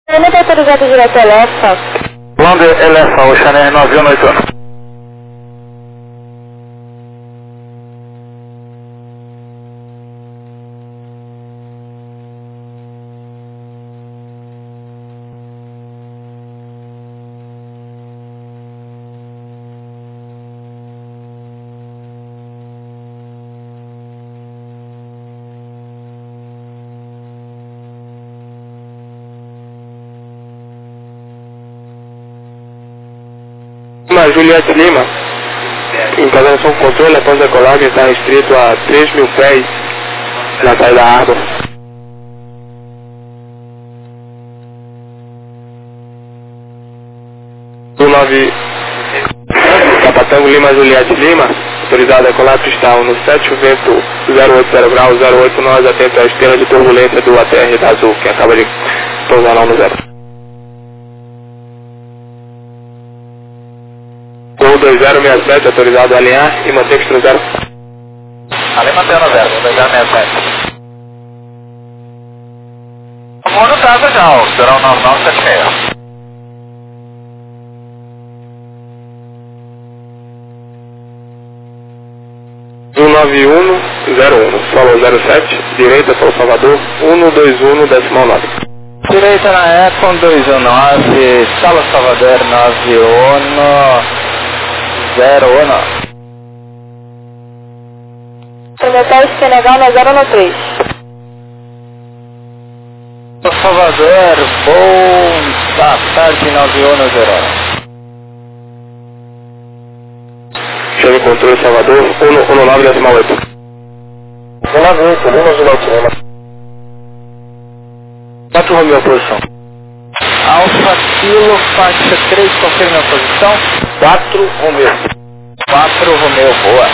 Eu não estou autorizado direto a Elefa. Londres, Elefa, Oceaner 9181. Juliette Lima, encadernação com controle após decolagem, está restrito a 3.000 pés na saída da água. 19 Capatango Lima Juliette Lima, autorizado a decolar pistão no 7 vento 080 graus 08 nós, atento à esteira de turbulência do ATR da Azul, que acaba de pousar lá no zero. 2067, autorizado a alinhar e manter pistão zero. Ali mantendo a zero, 2067. O mundo estava já, o 09976. 19101, solo 07, direita São Salvador, 121 decimal 9. Direita na Econ 219, Sala Salvador 9101. Prometal Senegal na 013. Salvador, boa tarde 9101. Chame controle Salvador, 119 decimal 8. 198, Lima Juliette Lima. 4 Romeu, posição. Alfa Kilo, faixa 3, confirme a posição. 4 Romeu. 4 Romeu, boa.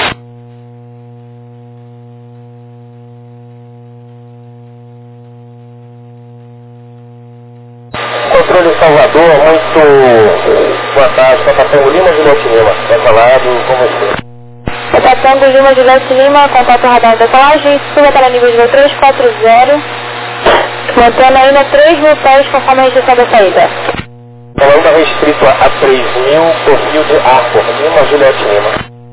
Controle Salvador, muito boa tarde, Capatango Lima Juliette Lima. Vai falado com você. Capatango Lima Juliette Lima, contato radar de decolagem, suba para nível de 340, mantendo ainda 3.000 pés conforme a restrição da saída. Falando restrito a 3.000 por fio de arco, Lima Juliette Lima.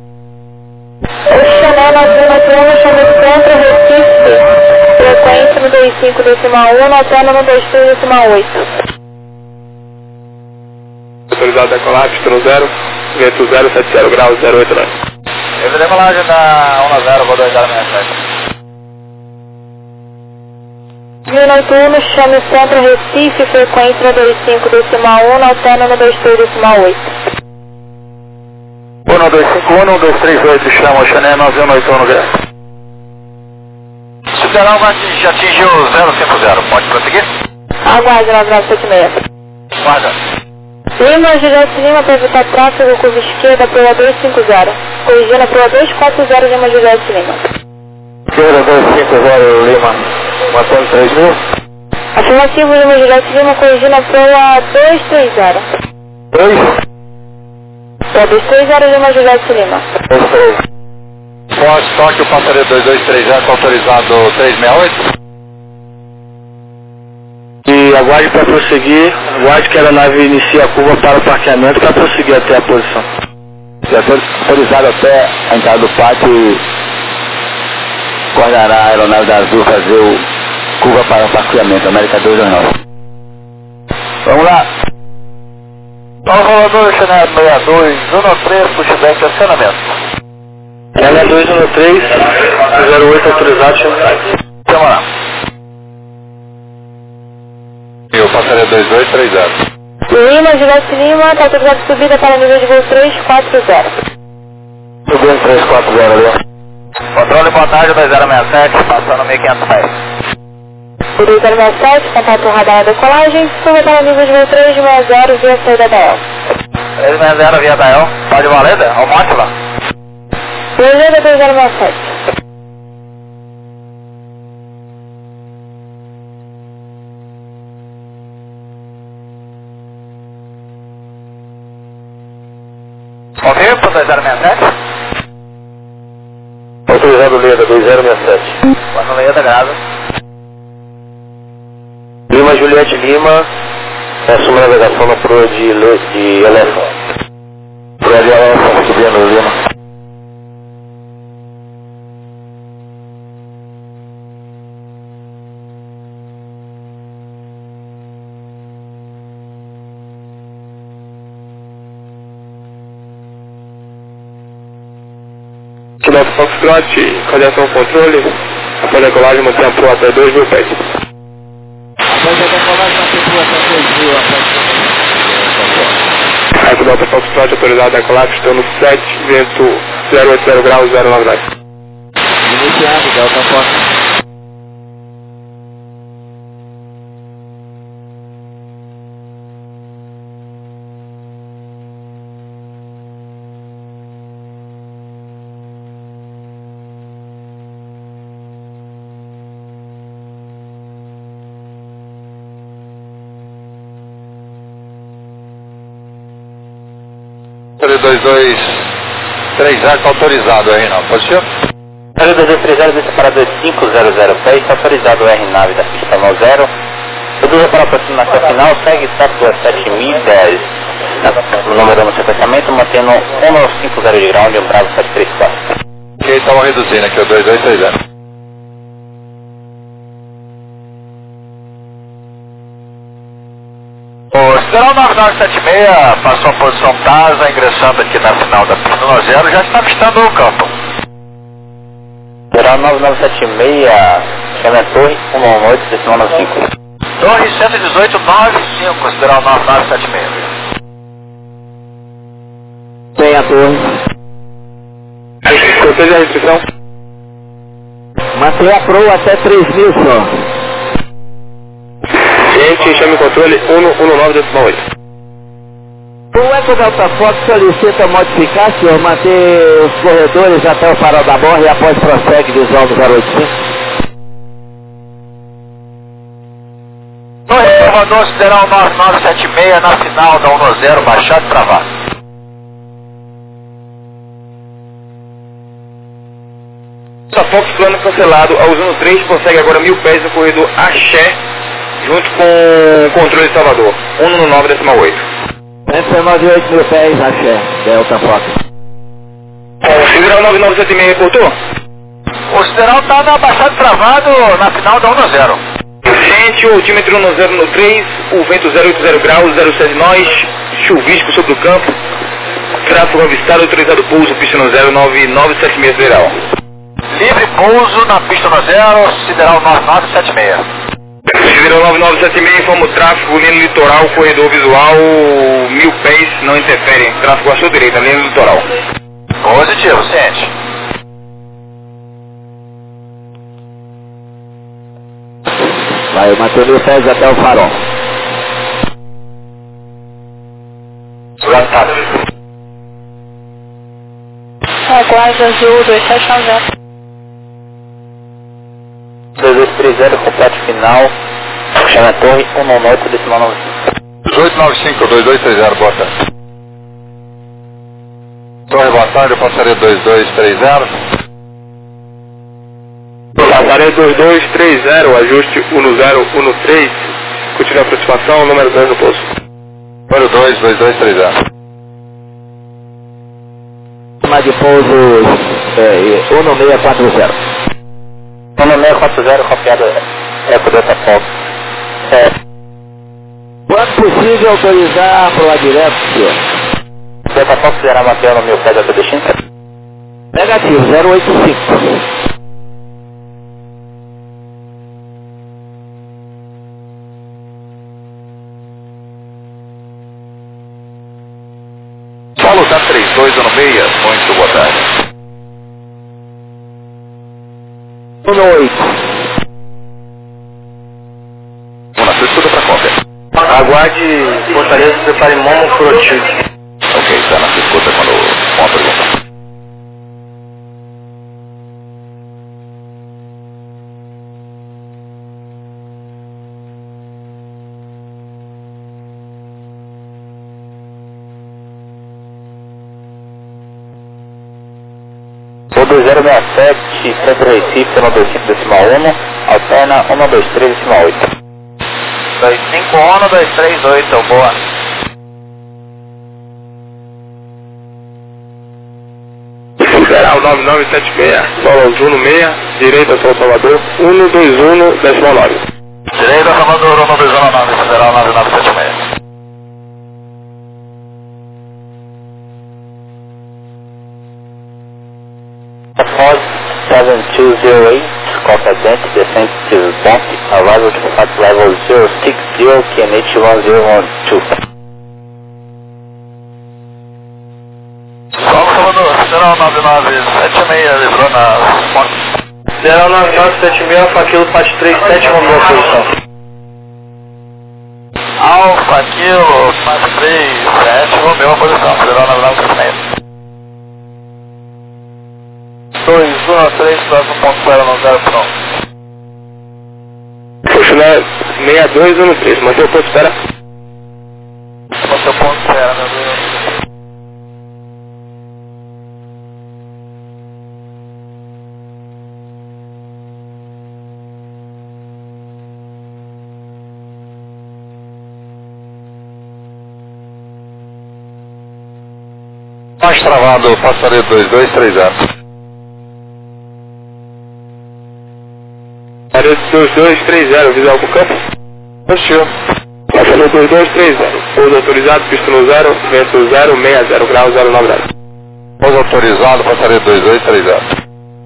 Oceaner 9181, chama centro, Recife, frequência no 25 decimal 1, notando no 23 decimal 8. Autorizado a decolar, pistão 0, vento 070 graus 089. Eu vou decolagem da 10, vou 2067. 191, chame centro, Recife, frequência no 25 decimal 1, notando no 23 decimal 8. 1251, 1238, chama Oceaner 9181 Guilherme. Sideral já atingiu 050, pode prosseguir? Aguarde 9976. Guarda. Lima Juliette Lima para evitar tráfego, curva esquerda, proa 250. Corrigindo a proa 240, Lima Juliette Lima. Esquerda 250 Lima, mantendo 3.000. Afirmativo Lima Juliette Lima, corrigindo a proa 230. 2? Proa 230, Lima Juliette Lima. 2, 3. Forte Tóquio, passaria 223, autorizado 368. E aguarde para prosseguir, aguarde que a aeronave inicie a curva para o parqueamento para prosseguir até a posição. Autorizado até a entrada do pátio e coordenará a aeronave da Azul fazer o curva para o parqueamento, América 229. Vamos lá. Salvador, Chanel 6213, pushback, acionamento. Chanel 213, 08 autorizado, Vamos lá. Eu passaria 2230. Lima Juliette Lima, está autorizado subida para nível de voo 340. Subindo 340 ali. Controle, boa tarde, 2067, passando 1500 pés. 2067, contato radar da decolagem, suba para nível de voo 360 via saída da El. 360 via da El, pode valer, né? Ao monte lá. Beleza, 2067. Ok, para 2067? Autorizado Leda 2067. Quando Leda grava. Lima Juliette Lima, assume a navegação na proa de Elefante. Proa de Elefante, subindo Lima. Quilômetro Foxtrot, coordenação controle, após a decolagem mantém a proa até 2.000 pés. Após a decolagem mantém a proa até 2.000 pés. A quilômetro Foxtrot autorizada a decolagem, estou no 7, vento 080 graus, 09 nós. Iniciado, Delta Fox. R223 está autorizado, R9, pode ser? R223 desce para 2500 pés, está autorizado o R9 da pista 90. Reduz para a aproximação final, segue tábua 7010, no número no sequenciamento, mantendo 1950 de ground, um Bravo 734. Ok, estamos reduzindo aqui o 2230. O Sideral 9976 passou a posição TASA, ingressando aqui na final da pista 10, já está avistando o campo. Sideral 9976, chama a torre 118, decimal 95. Torre 11895, Sideral 9976. Tem a torre. Proteja a restrição. Mantém a proa até 3.000 só. Gente, chame controle 119.8. O Eco Delta Fox solicita modificar, senhor, manter os corredores até o farol da borra e após prossegue visual do 085. Torre rodou Sideral 9976 na final da 10, baixado e travado. Fox plano cancelado, a Uso 3 consegue agora 1000 pés no corredor Axé, junto com o controle de Salvador, 119.8. Essa 98.000 pés, Axé, Delta Fox. O Sideral 9976 reportou? O Sideral está na baixada travado na final da 10. Gente, o altímetro no 013, o vento 080 graus, 07 nós, chuvisco sobre o campo, tráfego avistado, autorizado pouso, pista no 09976 Sideral. Livre pouso na pista 10, Sideral 9976. Sideral 9976 informa o tráfego, linha no litoral, corredor visual, 1000 pés, não interferem, tráfego à sua direita, linha no litoral. Positivo, ciente. Vai manter 1000 pés até o farol. Aguarde azul 2790. 2230, completo final, chama a torre 198, decimal 95. 1895, 2230, boa tarde. Torre, boa tarde, passaria 2230. Passaria 2230, ajuste 1013, continue a aproximação, número 2 no posto. Número 2, 2230. Chama de pouso 1640. 1640, copiado Eco Delta Fox. Quando possível autorizar a proa direto, senhor? Delta Fox será manter no 1000 pés até destino? Negativo, 085. Paulo da 3216, muito boa tarde. 198. Vamos lá, escuta para cópia. Aguarde Fortaleza, prepare Momo Frotil. Ok, está na escuta com a pergunta. O 2067, Centro Recife, 125 decimal 1, alterna 123 decimal 8. 251, 238, boa. Federal 9976, Solo Juno 6, direita São Salvador, 121, 19. Direita Salvador, 119, Federal 9976. Ford 7208, Scope Dent, descent to bump, arrival to flight level 060, QNH 1012. Salvador, Federal 9976, livrou na ponte. Federal 9976, Alfa Kilo, parte 37, uma boa posição. Alfa Kilo, parte 37, Romeu, posição, Federal 9976. 213, próximo ponto 090, pronto. Puxa, 6213, mantém o ponto espera. Mantém o ponto espera, meu Deus. Mais travado, passaria 2230. Área 2230, visual pro campo. Positivo. Passaria 2230, pouso autorizado, pista no 0, vento 060 grau 090. Pouso autorizado, passaria 2230.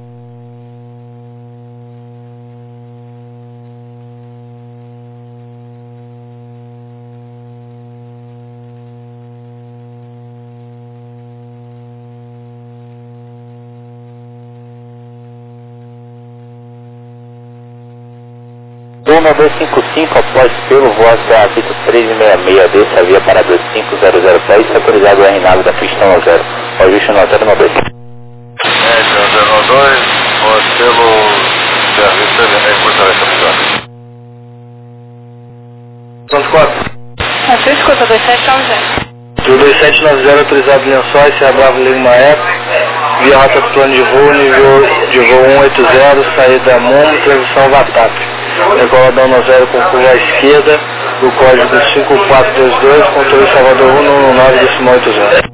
Turma 255, após pelo voz da pista 366, desce a via para 25000 pés, autorizado o R9 da pista 10. Ajuste no 092. Média 02, voz pelo serviço de fortaleza melhor. Ponto 4. A sua escuta, 2790. Do 2790, autorizado Lençóis, Serra Bravo Lima Eco, via rota do plano de voo, nível de voo 180, saída Momo, transição Vatap. Decoladão no 0 com curva à esquerda, o código 5422, controle Salvador 119,80.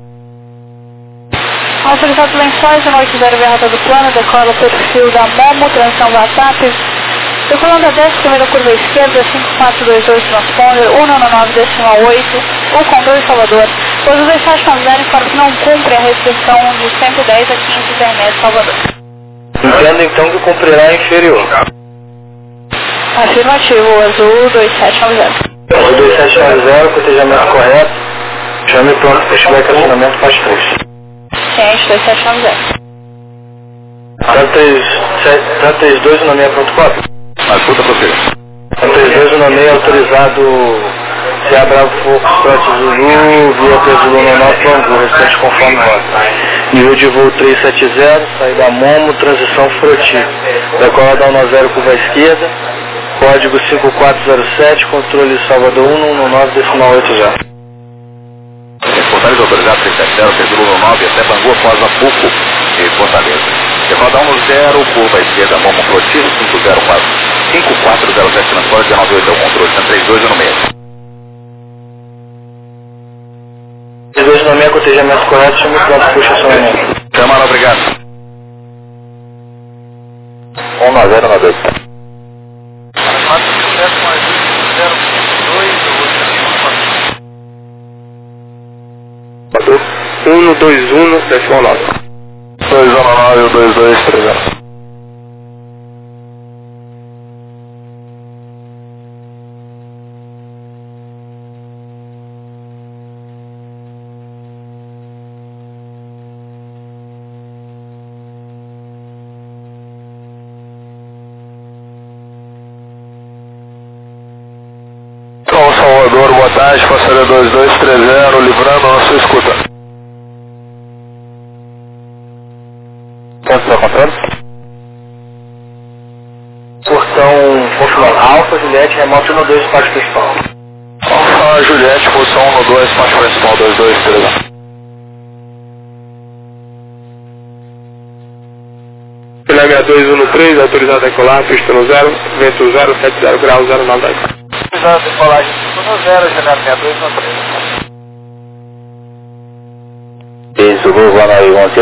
Autorizado Lençóis, 180 via rota do plano, decola o perfil da Momo, transição WhatsApp. Decolando a 10, primeira curva à esquerda, 5422 transponder, 199,8, o controle Salvador. Pois o 2790 informa que não cumpre a restrição de 110 a 15 internet Salvador. Entendo então que cumprirá inferior. Afirmativo, azul 2790. Azul 2790, cotejamento correto. Chame pronto para estiver estacionamento, faz 3. Ciente, 2790. 32 no 6.4. Na escuta, prossiga. 32 no 6 autorizado Serra Bravo Fox, Zulu, via Zulu no 9 Bangu, restante conforme rota. Nível de voo 370, saída Momo, transição Froti. Decoladão no 0, curva à esquerda. Código 5407, controle Salvador 119,80. Fortaleza autorizado 370, Pedro 9 até Bangu, após Apuco e Fortaleza. Decoladão no 0, curva à esquerda, Momo Froti, 5407, transporte 198 é o controle, 132 no meio. 32 no 6, cotejamento correto, chame pronto para estacionamento. Câmara, obrigado. 19092. 121, 9. 219, 2230. Salvador, boa tarde, passaria 2230, livrando a sua escuta. Ponto do controle? Portão confirmado. Alfa, Juliette, remoto no 2, parte principal. Alfa, Juliette, posição 1 no 2, parte principal 2230. Filé 6213, autorizado a decolar, pista no 0, vento 070 grau 090. Precisando de colagem 510, janela 6293. Zulu, boa noite,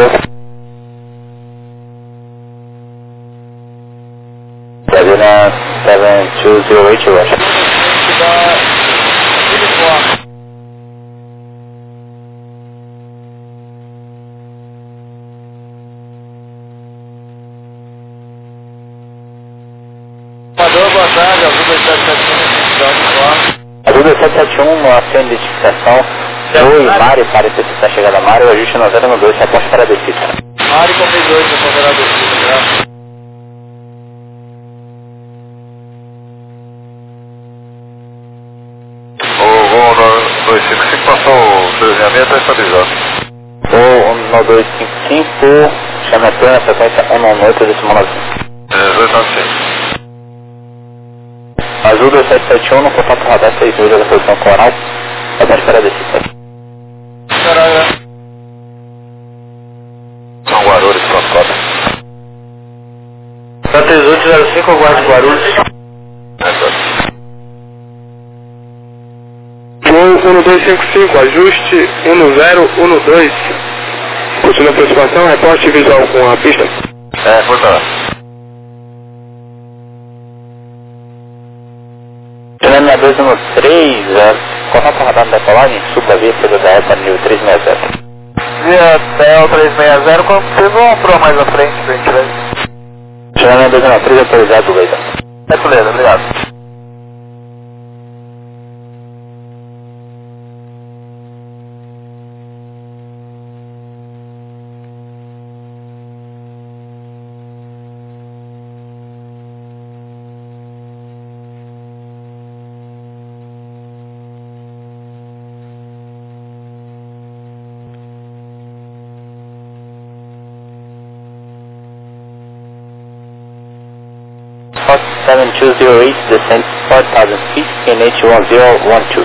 7208, eu acho. Boa tarde, Azul 2771, Azul 2771, a sua identificação. Oi, Mário, para especificar a chegada Mário, ajuste no 012, aposto para a descida. Mário com 2, eu vou a descida, graças. O voo 255 passou o desenhamento, está estabilizado. Voo 1255, chame a plena, frequência 198,9. 295. Azul 2771, no contato radar 6 milhas da posição coral, aposto para a descida. São Guarulhos, pronto, cota. Tá 3805, aguarde Guarulhos. Voo 1255, ajuste 1012. Possui aproximação, reporte visual com a pista. Foi pra lá. Janela 213, contato radar da decolagem, suba via CDDS para nível 360. Via Tel 360, confirmou mais à frente pra gente ver. Janela 213, autorizado, Leida. Beleza, obrigado. Fox 7208, descent 4,000 feet, KNH 1012.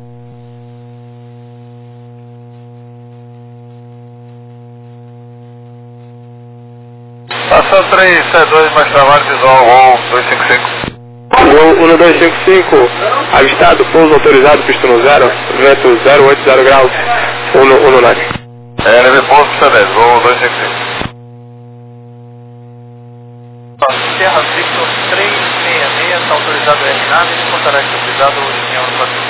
Passou 372 mais trabalho, visual, voo 255. Voo 1255, avistado, pouso autorizado, pista no 0, vento 080 graus, 19. Leve pouso, pista 10, voo 255. Serra Victor 366, está autorizado a nave, contará estabilizado o caminhão no Brasil.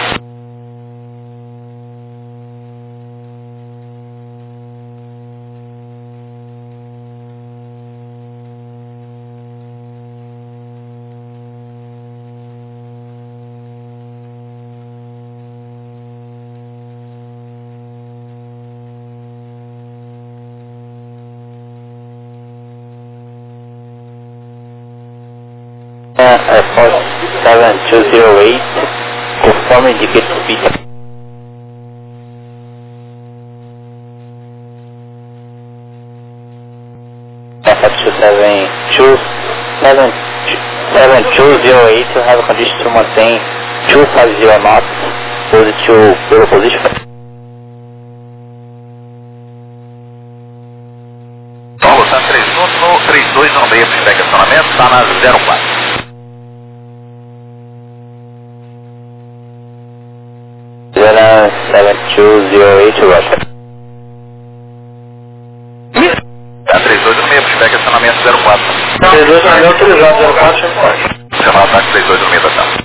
Fox 7208, conforme indicate speed. Fox 7208, you have a condition to maintain 250 knots, positive zero position. Paulo, está 3296 para estacionamento, está na 04. Zero 7208, Russia. Está 3296 para estacionamento 04. 3296 autorizado, 04. Chamar o ataque 3296 da tarde.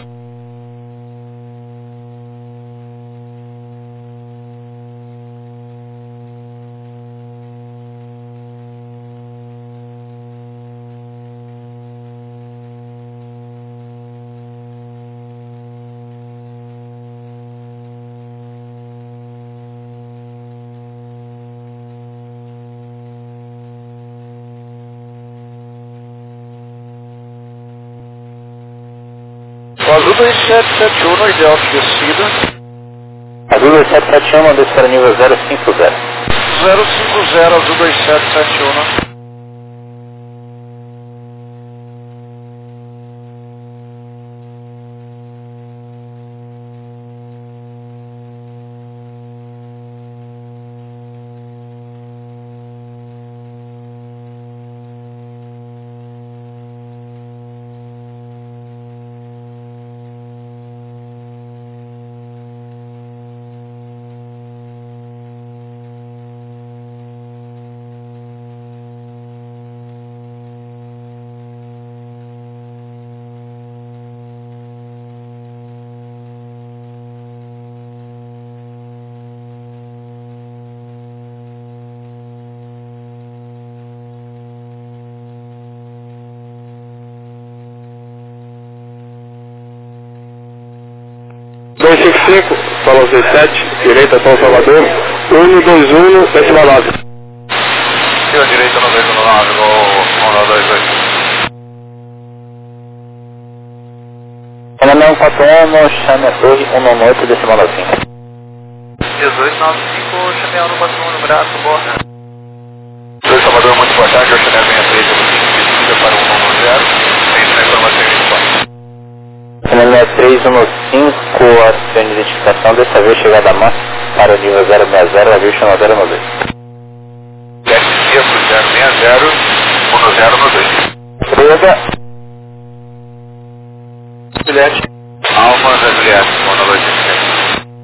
Azul 2771 no ideal de descida. Azul 2771, mandou para nível 050. 050, Azul 2771. 255, Salão 17, direita São Salvador, 121, decimal 9. Tira direita no 219, gol 128. Fenômeno 41, chame a torre 198, decimal 95. 1895, chamei a 141 no braço, borda. 2 Salvador, muito boa tarde, eu chamei a 63, eu vou para 110, tem na informação inicial. Fenômeno 315, acione de identificação, dessa vez chegada a mão para o nível 060, avião chama 092. 750 060 1092. Breda. Juliette. Alfa da Juliette, 192.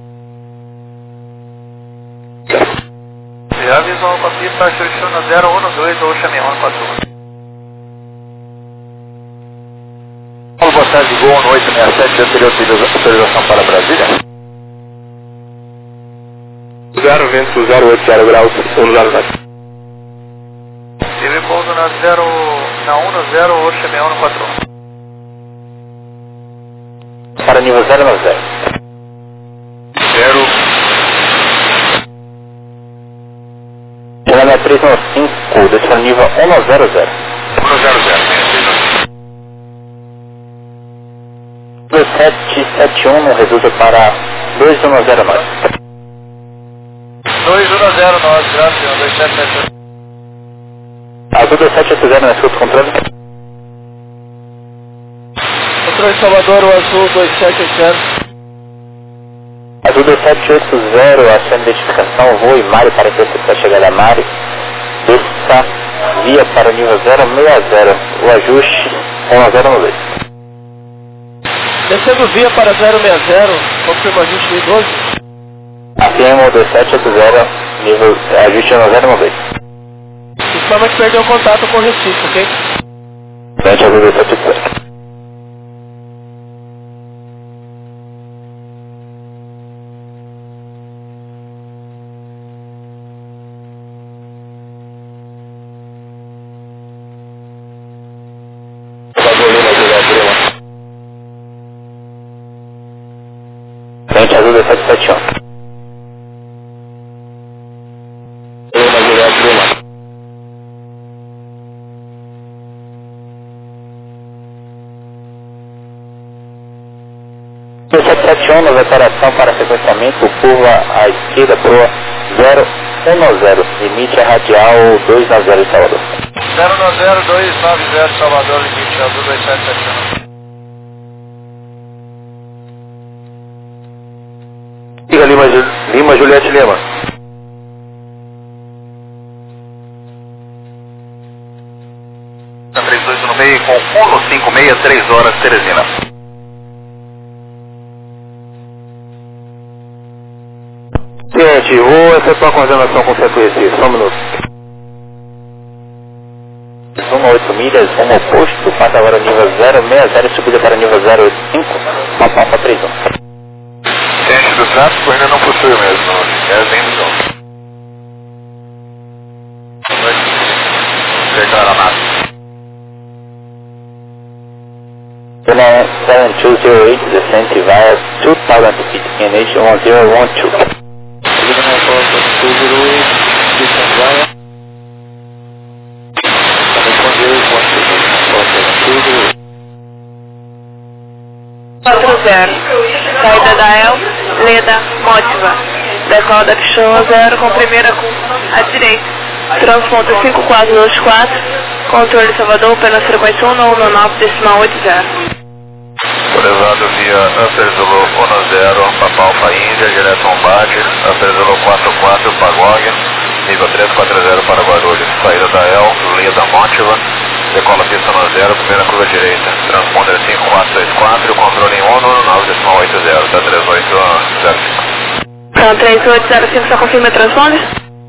Já visual com a pista, Xuxuna 012 ou Xamion 41. Paulo, boa tarde, gol 1867, anterior autorização para Brasília. 0, vento 080 graus, 107. Tive pouso na 110 ou Xamion 41. Para nível 090. 0. Fenômeno 315, desse nível 100. 2771 reduza para 2109. 2109, graças, 2771. Azul 2780 na escuta controle. Controle Salvador, o Azul 2780. Azul 2780, ação de identificação, voo e Mari para interceptar a chegada a Mari. Desça via para o nível 060, o ajuste 1092. Descendo via para 060, confirma ajuste de 12. Afirma 2780, nível ajuste 1092. Informa que perdeu contato com o Recife, ok? Frente Azul 2780. Frente Azul 2771. O 771, nova operação para sequenciamento, curva à esquerda proa 010, limite radial 290 de Salvador. 090 290 Salvador, limite Azul 2771. Siga Lima Juliette Lima. Na 32 no meio com 156, 3 horas, Teresina. Gente, vou efetuar a coordenação com o Centro Recife, só um minuto. Rumo 8 milhas, rumo oposto, passa agora nível 060, subida para nível 085, uma palpa 31. Ciente do tráfego ainda não possui mesmo, é lindo. Vai chegar a massa. Channel 7208, descente via 2000 feet, NH 1012. Channel 7208, descente via 40, saída da El, Leda, Mótiva, decola da Pixão 0 com primeira com a direita, transponta 5424, controle Salvador, pela frequência 119, decimal 80. Autorizado via Upper Zulu 10, Papa Alfa Índia, direto Combate, Upper Zulu 44, Pagogue, nível 340 para Guarulhos, saída da El, Leda, Mótiva, decola pista no 0, primeira curva direita, transponder 5424, controle em 119, decimal 80, da 3805. Então 3805, só confirma o transponder?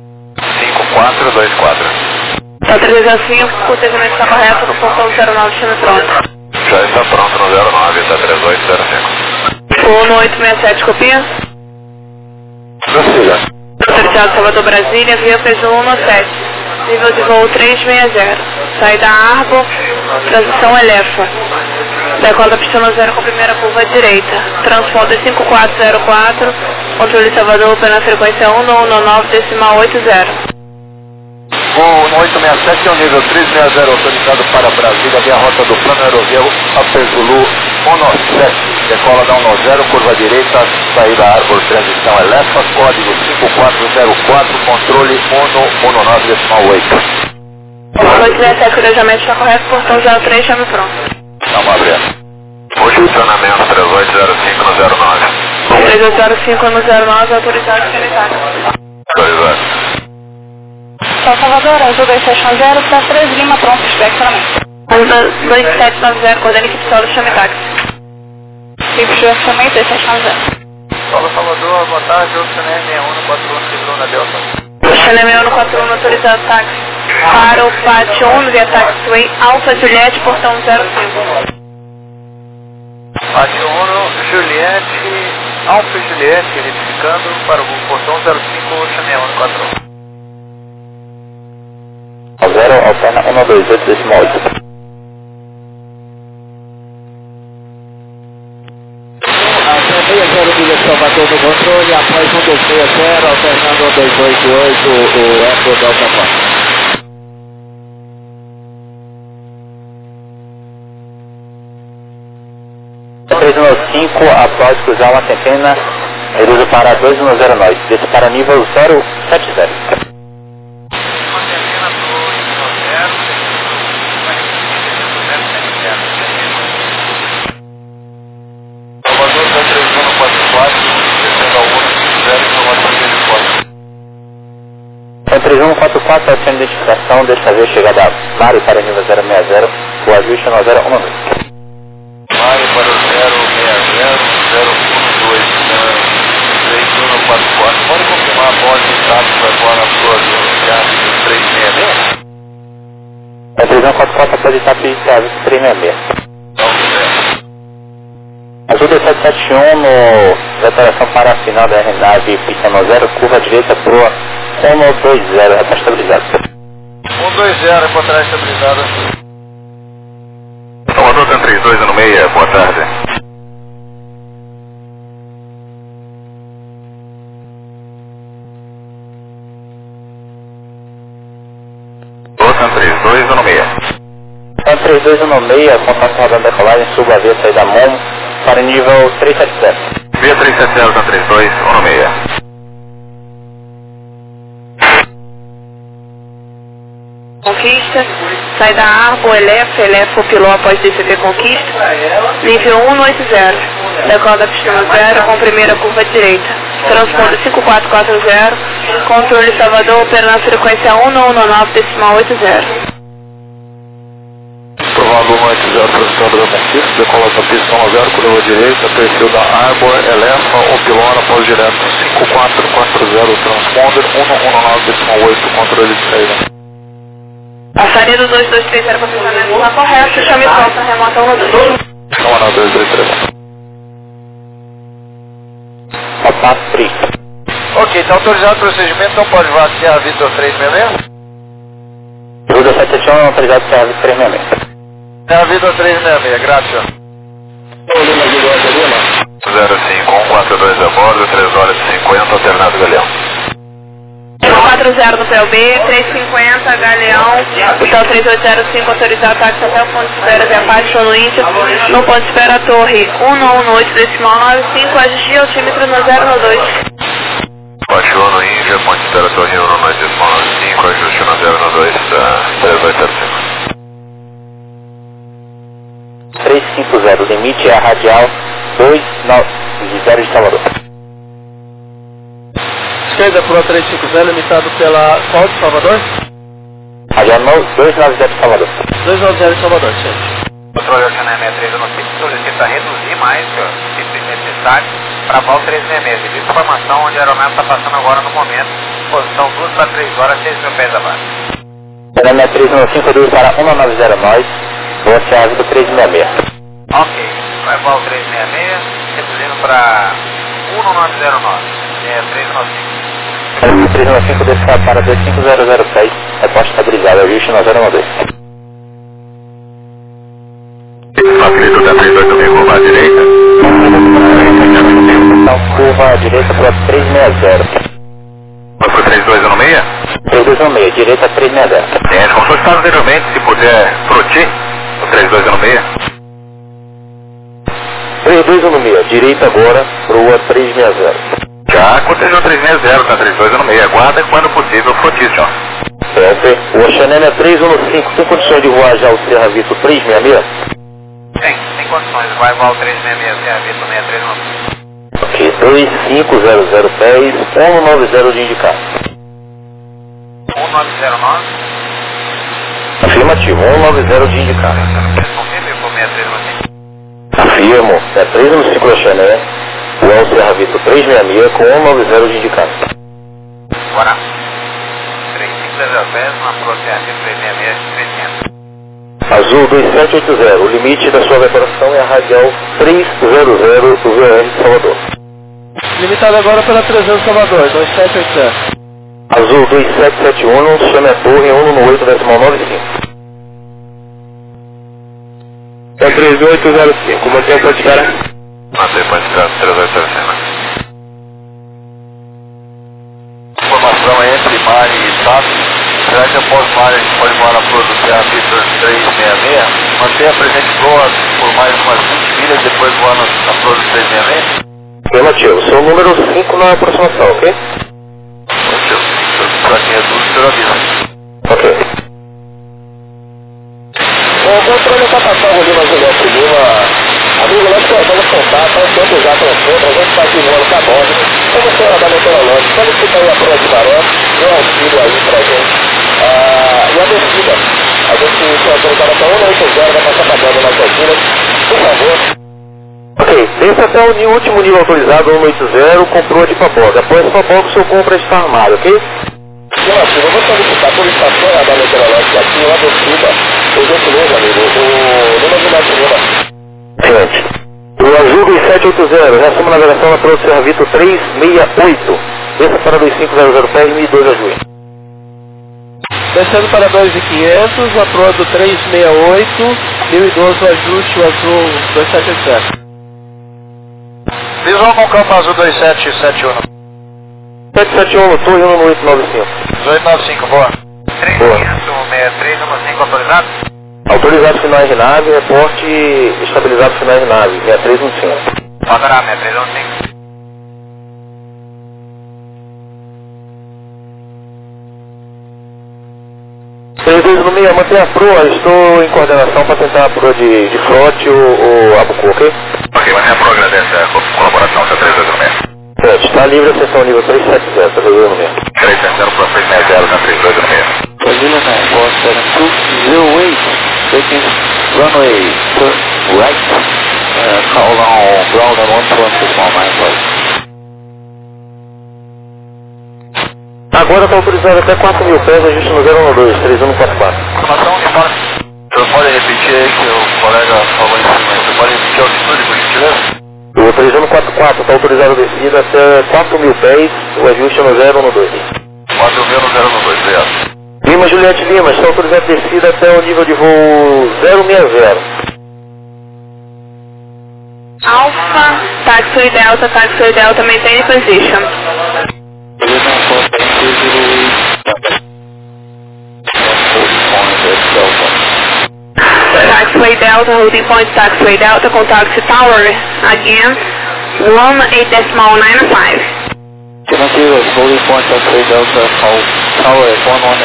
5424. Então 305, o atendimento está correto, no ponto 09, chama pronto. Já está pronto no 09, da 3805. 1867, copia? Prossiga. Autorizado Salvador Brasília, via P1 17, nível de voo 360, saída Arbo, transição Elefa. Decola da pista 0 com primeira curva direita. Transponder 5404, controle Salvador pela frequência 1119,80. Voo no 867 é o nível 360 autorizado para Brasília, via rota do plano aeroviário Zulu 17. Decola da 10, curva direita, saída Arbor, transição Elefa, código 5404, controle 119,8. 867, cruzamento está correto, portão 03, chame pronto. Estamos abrindo. Posicionamento 3805 no 09. 3805 no 09, autorizado sanitário. Autorizado. São Salvador, Azul 2610, para 13 Lima, pronto, espectramento. 2790, coordena equipe solo, chame táxi. Equipe espectramento 2610. Solo Salvador, boa tarde, Oceané 6141, Cibruna na Delta. Oceané 6141, autorizado táxi. Para o pátio 1, via taxiway, Alfa Juliette, portão 05. Pátio 1, Juliette, Alfa Juliette, verificando para o portão 05, Oceané 141. 0, alterna 128,8. Até 60 milha de Salvador no controle, após 1260, alternando 1288, o Eco Delta Fox. A 315, após cruzar uma centena, reduzo para 2109, desce para nível 070. Então 3144, a identificação, desta vez chegada a Mário para nível 060, o ajuste no 012. Mário para o 060-012, 3144. Pode confirmar a bordo de status agora na sua viagem 366? É 3144, após etapa de serviço 366. Azul 2771 no declaração para a final da RNAV, pista no 0, curva direita pro 120, está estabilizado. 120, reportagem estabilizada. Salvador 132 no meia, boa tarde. Salvador 132 no meia. 132 no meia, contato rodando decolagem, suba a via saída MOM para nível 370. Via 370, 132 no meia. Conquista, sai da Arbor, Elefa, Piló após DCP Conquista, nível 180, decola da pista 0 com primeira curva direita, transponder 5440, controle Salvador, opera na frequência 1119,80. Provável 180, transitando da Conquista, decola da pista 10, curva direita, perfil da Arbor, Elefa, ou Piló, após direto 5440, transponder 119,8, controle de saída. A saída do 2230 para o funcionamento está correto, chame pronto, remota 12. Não há nada 223. Passo free. Ok, está autorizado o procedimento, então pode vaciar a Vitor 366? Azul 2771 autorizado para serviço 366. É a Vitor 366, graças. 05142 a bordo, 3 horas e 50, alternado Galeão. 40 no PLB, 350, Galeão, então 3805, autorizado táxi até o ponto de espera via Pátio no Índio, no ponto de espera Torre 118,95, ajuste altímetro no 012. Baixou no Índia, ponte de espera Torre 118,95, ajuste no 012, 3805. 350, limite é a radial 290 de Salvador. Esquerda por 350, limitado pela qual de Salvador? Radial 290 de Salvador. 290 de Salvador, gente. Controle Oceané 63, eu não sei se solicita reduzir mais, se necessário, para Val 366. Existe informação onde a aeronave está passando agora no momento, posição 2 para 3 horas, 6 mil pés abaixo. Oceané 352 para 1909, boa chave do 366. Ok, vai Val 366, reduzindo para 1909, 395. 395 desce para 25006, reposta estabilizada, ajuste no 012. Facilito da 386, curva à direita. Curva à direita para 360. Mas foi 3216? 3216, direita 360. Como foi estado anteriormente, se puder protir o 3216. 3216, direita agora, rua 360. Já aconteceu 360 na 3216. Aguarda quando possível, protício. Certo. O Oxanene é 315. Tem condições de voar já o Serra Vitor 366? Tem condições. Vai voar o 366, Serra Vitor 631. Ok, 250010, 190 de indicar. 1909. Afirmativo, 190 de indicar. Confirme por 631. Afirmo, é 315 Oxané, o Serra Vitor 366 com 190 de indicar. Bora. 3500, uma Serra Vitor 366, 300. Azul 2780, o limite da sua evaporação é a radial 300 do VR de Salvador. Limitado agora pela 300 Salvador, 2780. Azul 2771, chame a torre 118,95. É 3805, mantém a espera. Mantém pode ficar 3805. Informação entre mar e TAP. Será que após mar a gente pode voar na proa do Serra Vitor 366? Mantenha presente proa por mais umas 20 milhas, depois voar na proa do 366? Afirmativo, seu número 5 na aproximação, ok? Para quem é dúvida, o senhor avisa. Ok. Controle está passando ali na Juliette Lima. Amigo, nós cortamos contato, há um tempo já transforma, a gente está aqui voando com a borda. Como o senhor da meteorológica, quando fica aí a prova de Baró, dê um auxílio aí pra gente. E a descida, a gente foi autorizada para 180, vai passar pagando nas alturas, por favor. Ok, desça até o último nível autorizado, 180, com proa de paboga. Após paboga, o seu compra está armado, ok? Sim, eu vou solicitar por estação da meteorológica aqui, uma descida, por gentileza, amigo, o número de Lima. Gente, o Azul 2780, resumo navegação na proa do Serra Vitor 368, desça para 2500 pés, 1002 Azul. Descendo para 2.500, a proa do 368, 1012 o ajuste, o Azul 2780. Visual com campo azul 2771. 771, torre 11895. 1895, boa. 3563, autorizado? Autorizado finais de nave, reporte estabilizado finais de nave, 6315. Moderar, 6315. No meio, mantenha a proa, estou em coordenação para tentar a proa de frote ou Abucu, ok? Ok, mas a proa agradece a colaboração da 3216. Certo, está livre a sessão nível 370, está resolvendo mesmo. 370 para 360 na 3216. Brasília 947-208, taking runway right, call on ground on 1.619, please. Agora está autorizado até 4.000 pés, ajuste no 012, 3144. Informação de fora. O senhor pode repetir aí que o colega falou em cima? Você pode repetir a altitude, por gentileza? O 3144 está autorizado a descida até 4.000 pés, o ajuste é no 012. 4.000 no 012, obrigado. Lima Juliette Lima, está autorizado a descida até o nível de voo 060. Alpha, taxi Delta, maintain position. Taxiway Delta, contact tower again, 18.95. Alternativa, holding point taxiway Delta, tower at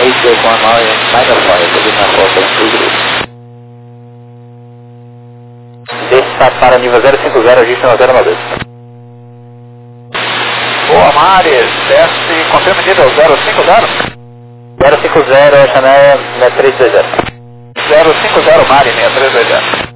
118.9, desça para nível 050, ajuste no 092. Boa, Mares, desce, confirma nível 050? 050, Chanel 6320. 050, Mari, 6320.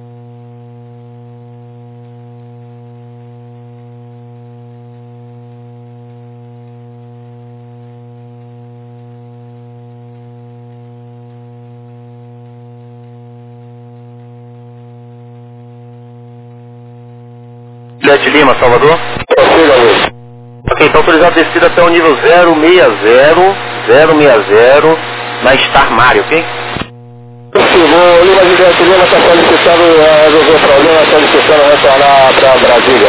Juliette Lima, Salvador? Ok, está autorizado a descida até o nível 060, na Star Mare, ok? Negativo, o Lima Juliette Lima está solicitando resolver o problema, solicitando retornar para Brasília.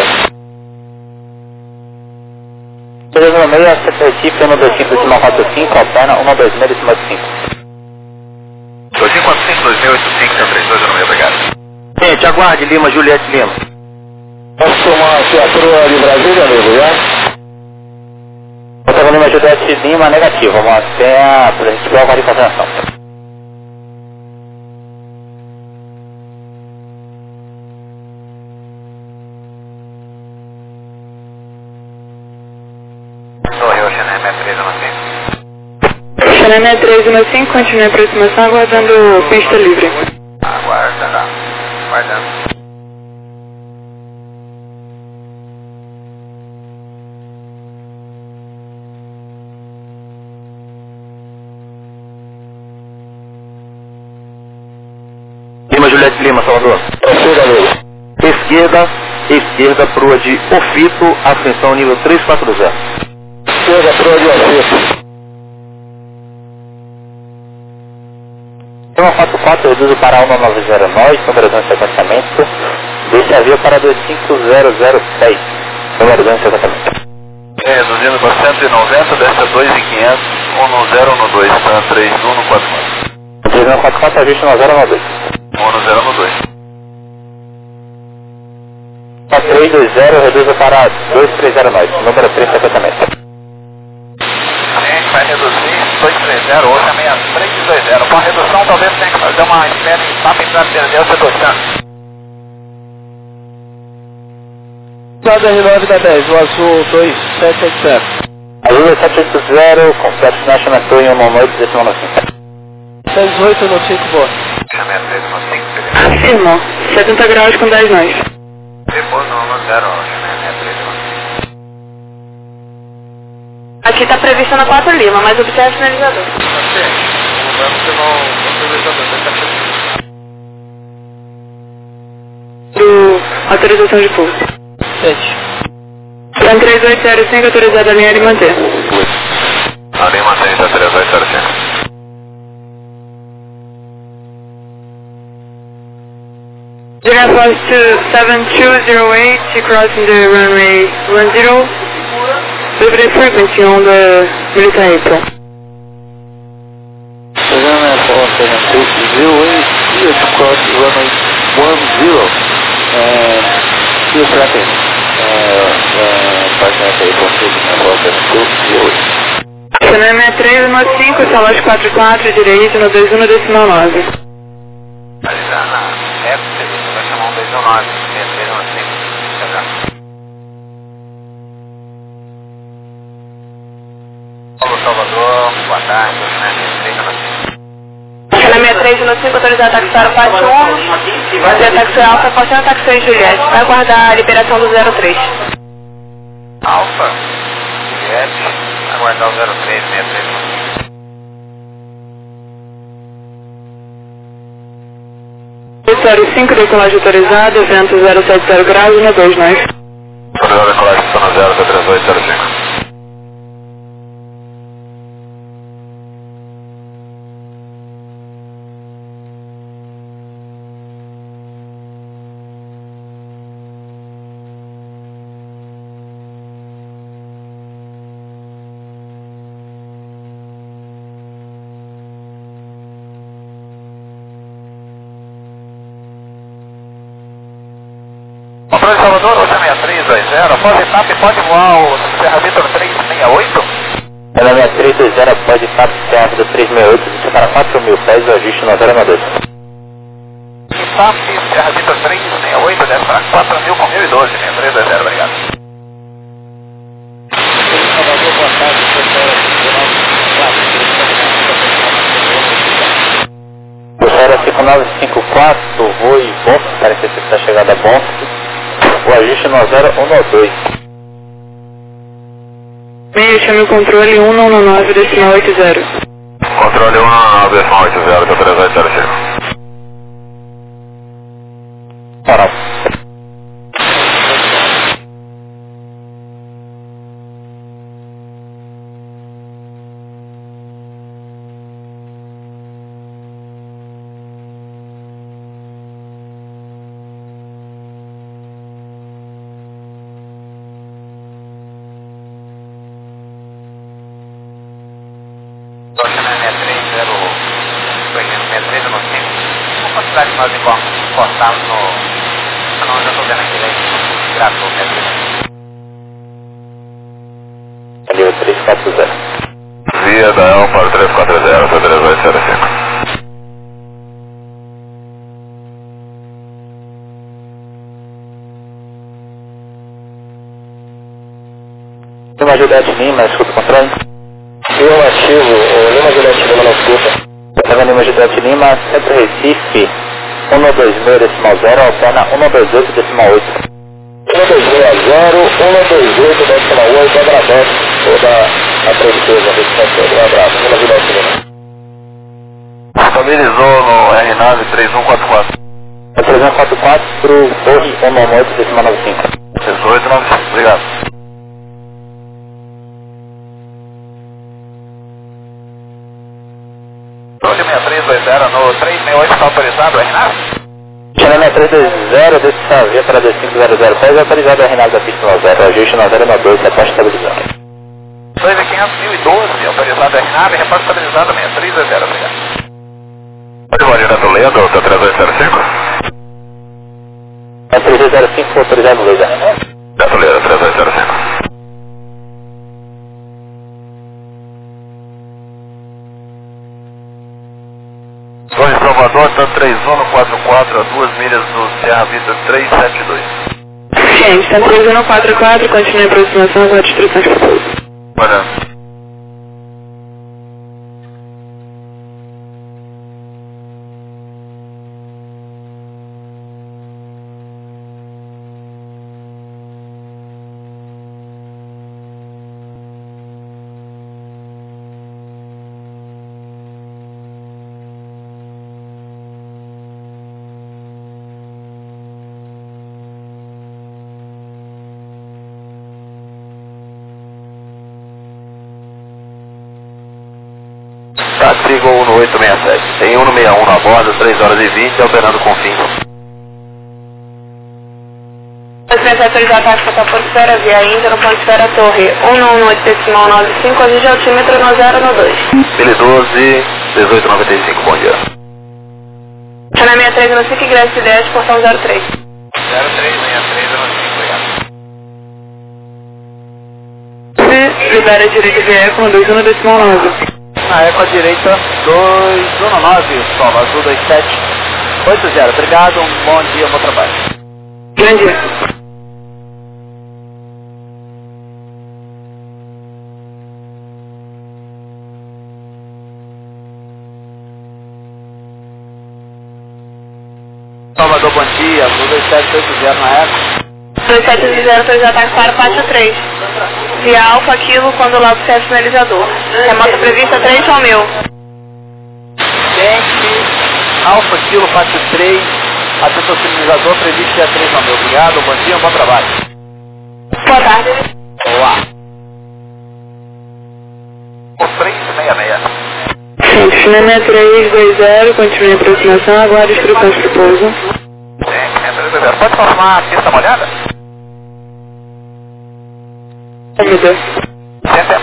Beleza, no meio, CPTIP 125.45, alterna 126.5. 2545-2085-132, no meio, obrigado. Gente, aguarde, Lima, Juliette Lima. Posso tomar a viatura de Brasília, amigo, já? Outra Lima, Juliette Lima, negativo. Vamos até a positiva a coordenação. Sorriu, Xané 6315. Xané 6315, continue a aproximação, aguardando pista livre. Aguarda, tá. Aguardando. Lima, Juliette Lima, Salvador. Prossiga, amigo. Esquerda, proa de Ofito, ascensão nível 340. Esquerda, proa de Ofito. Tem uma 44, reduzo para 1909, número 2 sequenciamento. Desse avião para 25006, número 2 sequenciamento. Reduzindo para 190, desce a 2.500, 1012, está 3144. 3144, ajuste 1012. 1012. Está 320, reduza para 2309, número 3 sequenciamento. A gente vai reduzir 230, hoje é 6320. Com a redução talvez tenha que fazer uma espera em etapa para perder o sedução. Estrada R9 da 10, o azul 2780. Azul 780, completo nacionamento em uma noite, decimal no 5. 68 no 5 boa. Chamei 3 no 5, Afirmou, 70 graus com 10 nós. depois no 10, chamei 3 no 5. Aqui está previsto na 4 Lima, mas observe o sinalizador. Do autorização de pouso. 7. Plan 3805, autorizada a linha de manter. A linha mantém, está 3805. Direct flight to 7208, crossing the runway 10. Delivery frequency on the military apron. Chegando na porta, na 08, clear to cross runway 10. Clear traffic. Partner aí, consigo na porta 08. Channel 6315, salas 44, direito no 21 decimal 9. Vai já na época, vai chamar 219, 6315. Paulo Salvador, boa tarde, né? Channel 6315, autorizado a taxar o parte 1. Fazer taxi alfa, passando taxi Juliette. Vai aguardar a liberação do 03. Alfa, Juliette, aguardar o 0363. Vitória 5, decolagem autorizada, vento 070 graus, no 2 nós. Autorizado a decolagem, está no 03805. Controle Salvador, hoje é 6320, após etapa pode voar o Serra Vitor 368? Ela 6320, pode estar Serra do 368, desce para 4.000 pés, o ajuste 9012. Etapa Serra Vitor 368, desce para 4.000 com 1012, 6320, obrigado. Salvador, boa tarde, Era 5954, voo e bom, parece que está chegando a bom. O ajuste no 0112. Meio, chame o controle 199 decimal 80. Controle 199, decimal 80, está 3805. Parado. possibilidade de nós encostarmos no... Não, já estou vendo aqui, né? Gravou, Valeu, 340. Via da para 340, 3805. Lima Juliette Lima, escuta o controle. Eu ativo, Lima Juliette Lima não escuta. Lima Juliette Lima, Centro Recife, 126.0, alterna 128.8. 126.0, 128.8, agradece toda a tristeza desse cantor. Um abraço, Lima Juliette Lima. Estabilizou no R9 3144. 3144 para o Torre 198.95. 1895, obrigado. 6320 no 368 está autorizado, R9? Chama 320, desse via para 2500 pés, autorizado o R9 da pista 90, ajuste 9092, repórter estabilizado. 2500.012, autorizado R9, repórter estabilizado 6320, obrigado. Pode ir Toledo, está 3805? É 3805, autorizado no laser. Da Toledo, 3805. Torre Salvador, está 3144 a 2 milhas do Serra Vista 372. Gente, está 3144, continue a aproximação às instruções para pouso. Olha. Tá, siga o 1867. Tem 161 na borda, 3 horas e 20, operando com fim. Os mensageiros já está para Porto Esfera, via Índia, no ponto Esfera Torre 118.95, hoje de altímetro no 012. 1012, 1895, bom dia. Chama 63 no 5 Grécia 10, portão 03. 0363 no 5, obrigado. Libera a direita via Eco no 21.9. Na Eco à direita, 219, Solo, azul 2780. Obrigado, um bom dia, bom trabalho. Grande dia. Salvador, bom dia, azul 2780 na Eco. 2720, autorizado para Pátio 3. Via Alfa Kilo, quando lá buscar sinalizador. Remota prevista 3 Romeu. Gente, Alfa Kilo, Pátio 3, atenção sinalizador, previsto é 3 Romeu. Obrigado, bom dia, bom trabalho. Boa tarde. Boa. O 366. Gente, China 6320, continue a aproximação, aguarde instruções para o pouso. Pode formar a pista molhada? Oh, meu Deus. Certo.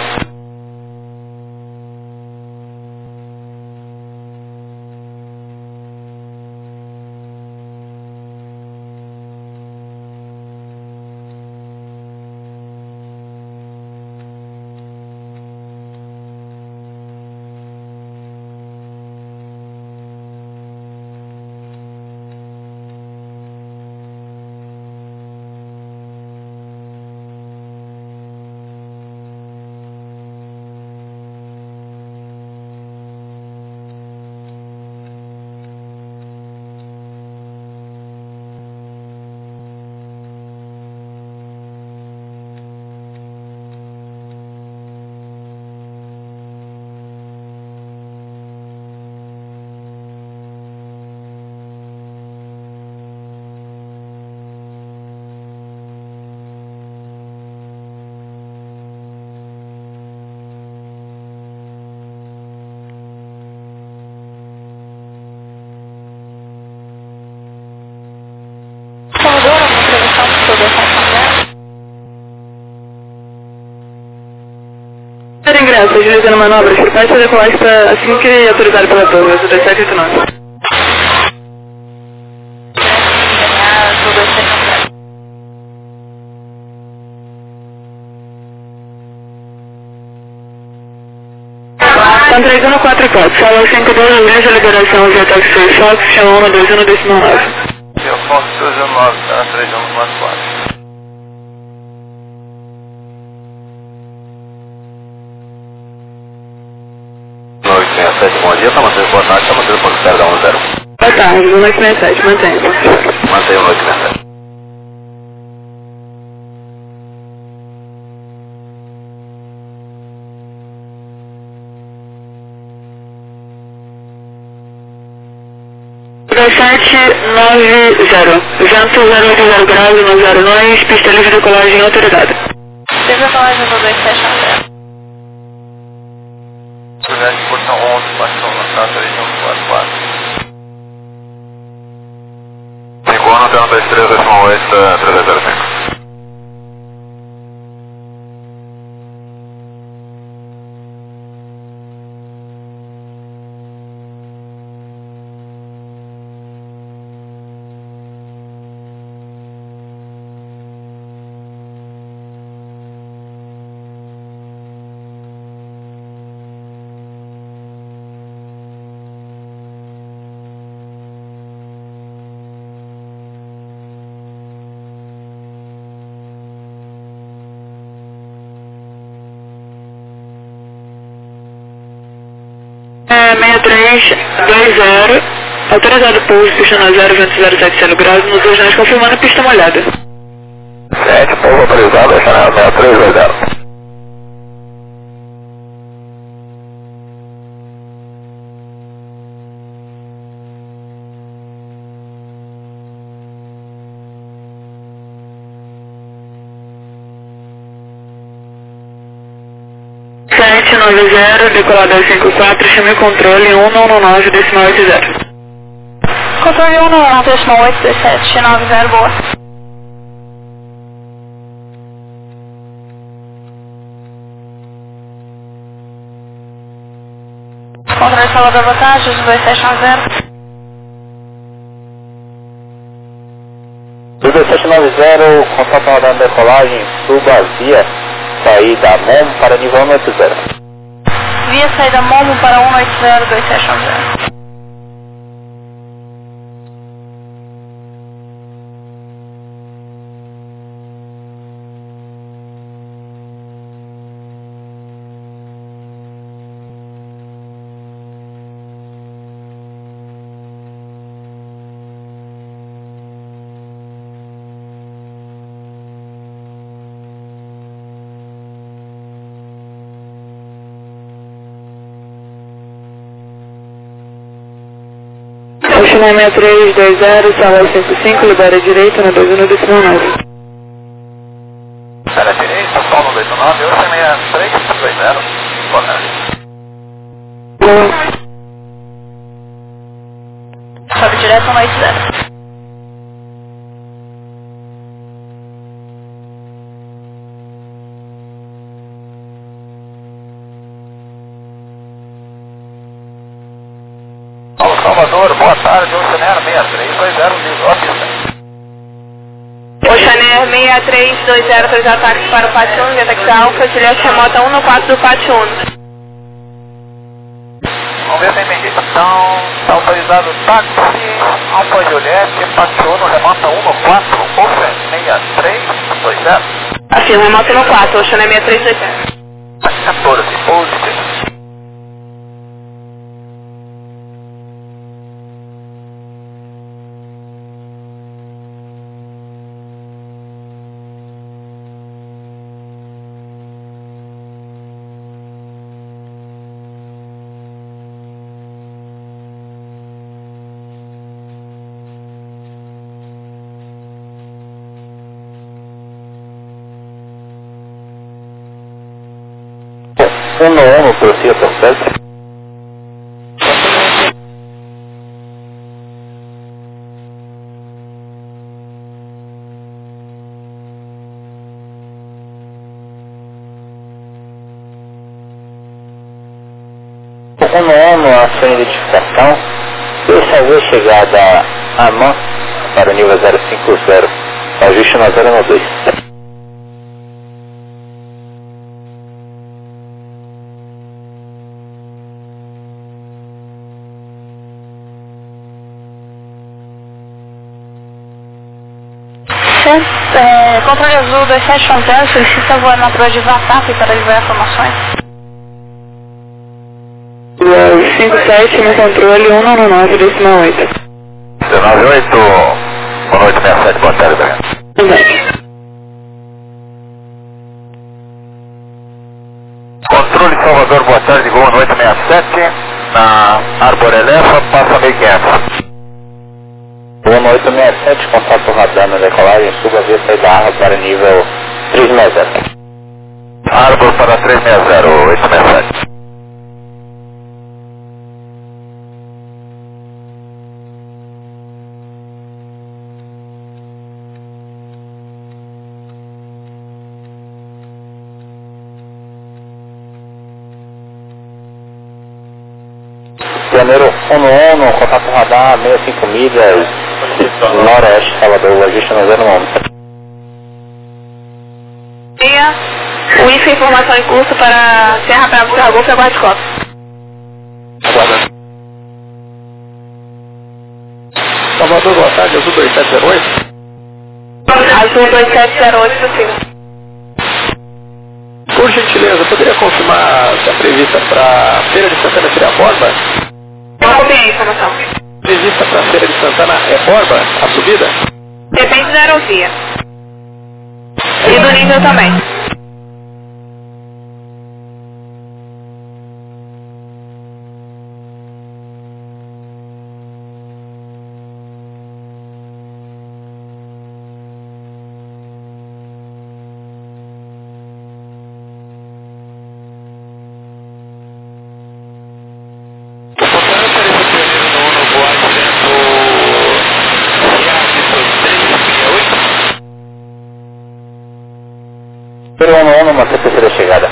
Ingresso, agilizando manobras, prepare-se a decolar assim que autorizado pela torre, 1789. São 3144, sala 52, urgência liberação de ataque 6 Fox, chama 121.9. Eu Fox 219, tá? 3144. 867, bom dia, estamos mantendo boa tarde, estamos mantendo o ponto 0 da 10. Boa tarde, 1867, mantenha. Mantenha o 867. Vento 080 graus no 02, pista livre de colagem autorizada. Seja colagem do 270. Projeto de portão 11, passou na casa 3144. 5 ano, tem 123, 305. É 6320, autorizado pouso, pista no 0, vento 070 graus, nos dois nós confirmando pista molhada. 7, pouso autorizado, estacionário 6320. Decolada 54, chame controle 119.80. Controle 119.82790, boa. Controle Salvador, boa tarde, 2790. 2790, contato na decolagem, suba via saída MOM para nível 180. Via saída MOMO para 1802790. Chama 6320, sala 55, libera direita na 21.19. Para a direita, Paulo 29, 86320. Boa tarde. Sobe direto 180. Salvador, boa tarde, Oceaner 6320, ó pista. Oceaner 6320, autorizado táxi para o Pátio 1, via táxi Alfa, Juliette remota 1 no 4 do Pátio 1. Vamos ver se tem medição, está autorizado táxi, Alfa Juliette, Pátio 1, remota 1 no 4, Oceaner 6320. Afirma, remota no 4, Oceaner 6320. 14, positivo. no prossiga processo. No a sua identificação, deixa ver chegada a mão para o nível 050, ajuste na 012. Controle azul 2710, solicita voar na proa de Vatap para liberar informações. 57 no controle 199, décima 8. 198, boa noite, 67, boa tarde, obrigado. Controle Salvador, boa tarde, boa noite, 67, na Arbor Elefa, passa 1500. Boa noite, 67, contato radar na decolagem, suba via saída da Arbor para nível 360. Arbor para 360, 867. Janeiro 11, contato radar, 65 milhas, noroeste, Salvador, ajuste no 01. O IFA informação em curso para Serra Brava, Serra Golfo e Aguarde Costa. Salvador, boa tarde, azul 2708. Azul 2708, possível. Por gentileza, poderia confirmar se a prevista para Feira de Santana seria Borba? Não copiei a informação. Prevista para Feira de Santana é Borba, a subida? Depende da aerovia. E do nível também. Pelo 11, uma terceira chegada.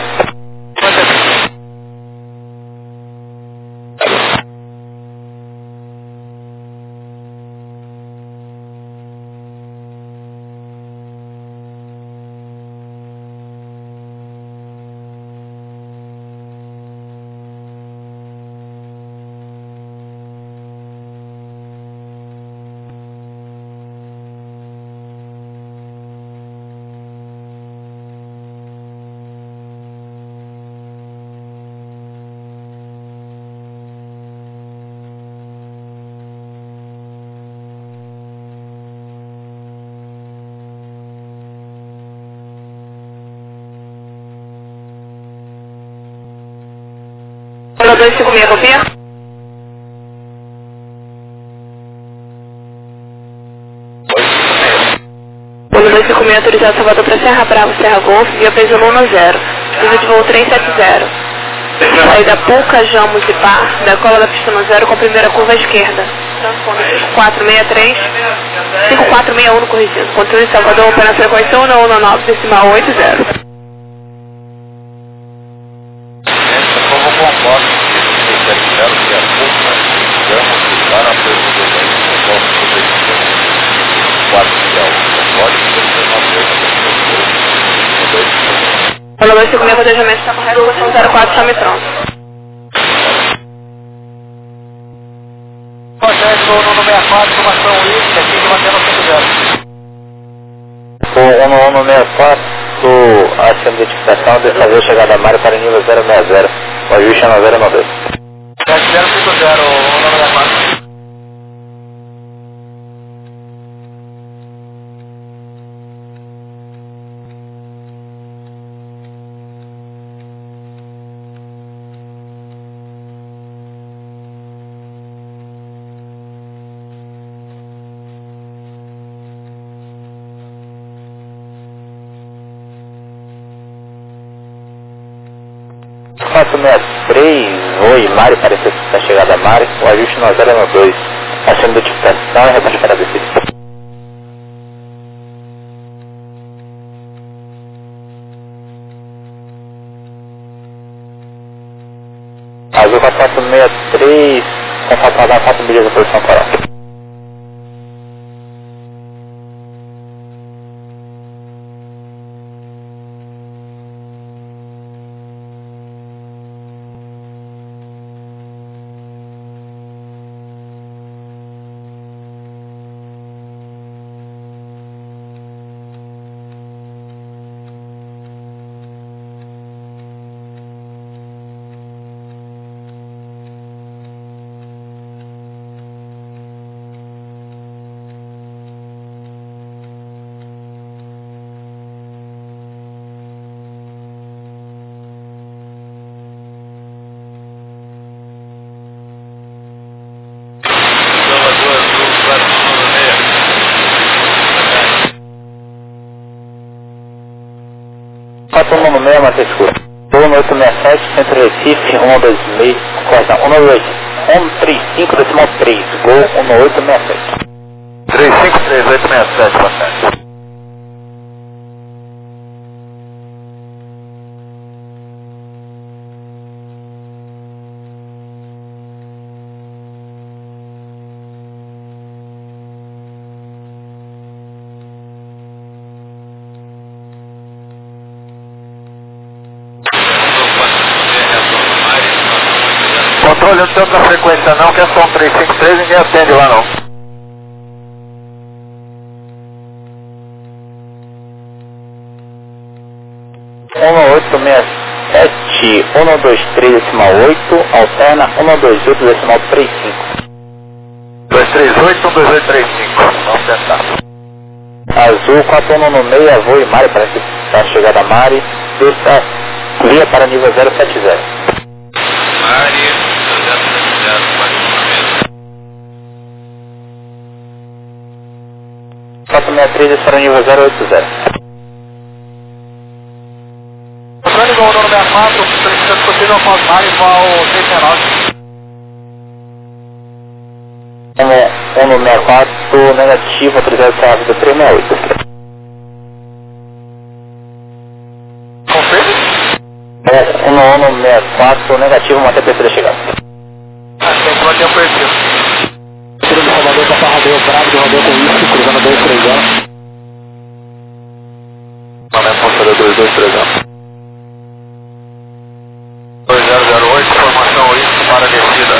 Olha 256, copia? Olha 256, autorizado Salvador para Serra Brava, Serra Golfo, via peso 110. Nível de voo 370. Saída Puca, Jamos e Par, decola da pista no 0 com primeira curva à esquerda. Transponder 5463, 5461 corrigido. Controle Salvador, opera na frequência 119, decimal 80. Como concordo que espero que a pouco vamos usar a pergunta do 4 milhões. Pode ser Olha 256, planejamento está correto, posição 04, chame pronto. Projeto no 64, informação IFA, aqui de Mangueira 100. O 1164, ação de identificação, dessa vez chegada a Mário para nível 060, o ajuste é no 092. 7050, 194. Quatro 63, oi, Mário, parece que está chegada a Mário, o ajuste no 092, ação de identificação e reparte para descer. Azul 4463, contato radar 4 milhas de posição coral. 1 no meio, Matheus Escuro. 1867, Centro Recife, 126, corta, 135, decimal 3, Gol 1867. 353867, bastante. Controle não tanto da frequência não, que é só um 353, ninguém atende lá não. (1867) 123,8, alterna 128,35. 238, 12835, vamos tentar. Azul 41 no meio, avô e Mari, parece que está a chegada Mari, desça via para nível 070. Mari, 070, mais uma vez. 463, desça para nível 080. Controle igual o número 64, precisa possível com as Mari igual 369. 164, negativo, autorizado para a vida 368. Confirme? 164, negativo, uma terceira chegada. Tem que manter o perfil. Tiro de Salvador, Papa Rodeu, Bravo de Rodeu com isso, cruzando 230. Mandando pontada 2230. 2008, formação isso para descida.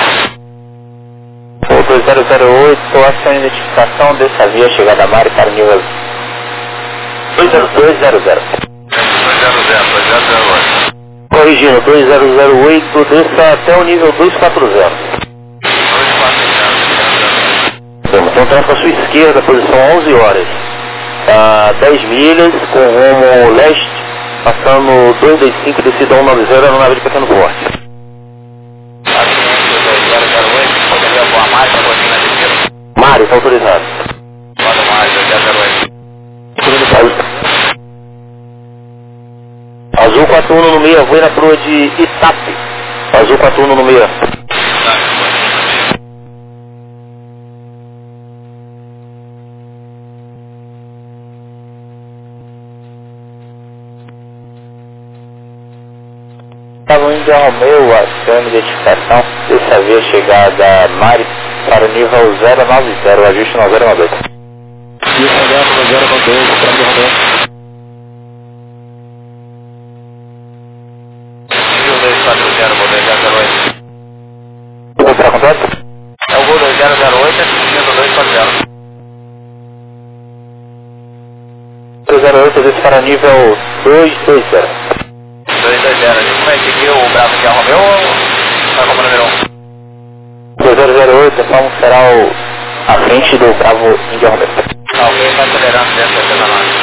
2008, ação de identificação dessa via chegada Mari para o nível 20200. 200, 208. Corrigindo, 2008, desça até o nível 240. 240. Então está para a sua esquerda, posição 11 horas. 10 milhas, com rumo leste, passando 225, descida 190, no navio de pequeno porte. Mário, está autorizado. Manda mais, 208. Azul 41 no meio, vou na crua de Itape. Azul 41 no meio. Estava indo a Romeu, ação de identificação dessa via chegada Mari para o nível 090, ajuste no 092. E o Roberto no 092, para o Romeu. 240, vou 208. Vou para contato? É o gol 2008, seguindo 240. 208, desce para nível 220. 220, a gente vai seguir o Bravo de Romeu ou vai como número 1? 2008, vamos será a frente do Bravo Índia Romeu. Alguém está acelerando dentro da nave.